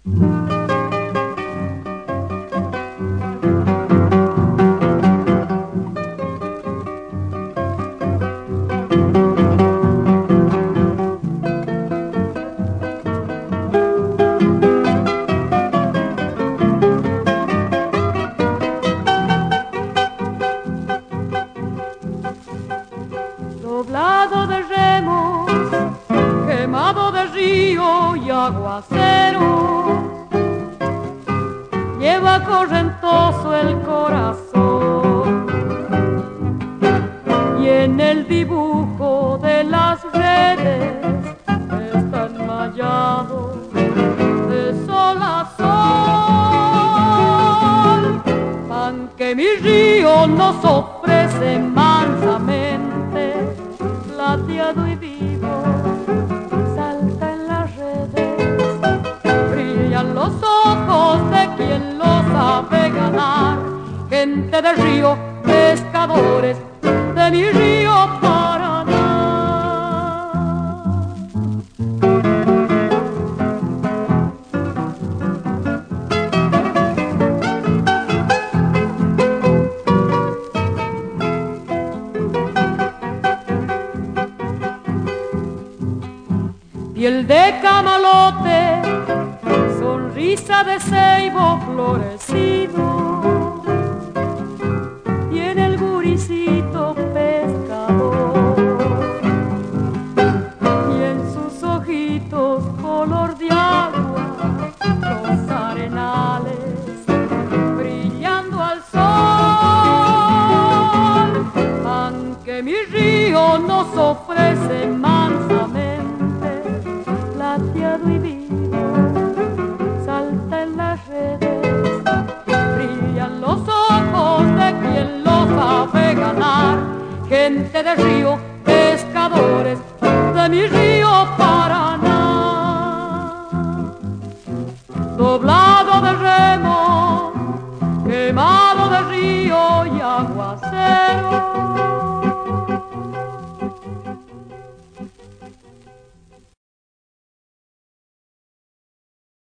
Doblado de remos, quemado de río y aguacero, lleva correntoso el corazón, y en el dibujo de las redes está enmayado de sol a sol, aunque mi río nos ofrece mansamente, plateado y vivo, salta en las redes, brillan los ojos de quien lo sabe ganar, gente del río, pescadores de mi río Paraná. Piel de camalote, sonrisa de ceibo florecido, tiene el guricito pescador, y en sus ojitos color de agua, los arenales brillando al sol, aunque mi río nos ofrece mansamente, plateado y vivo, salta en las redes, brillan los ojos de quien lo sabe ganar, gente del río, pescadores de mi río Paraná. Doblado de remo, quemado de río y aguacero,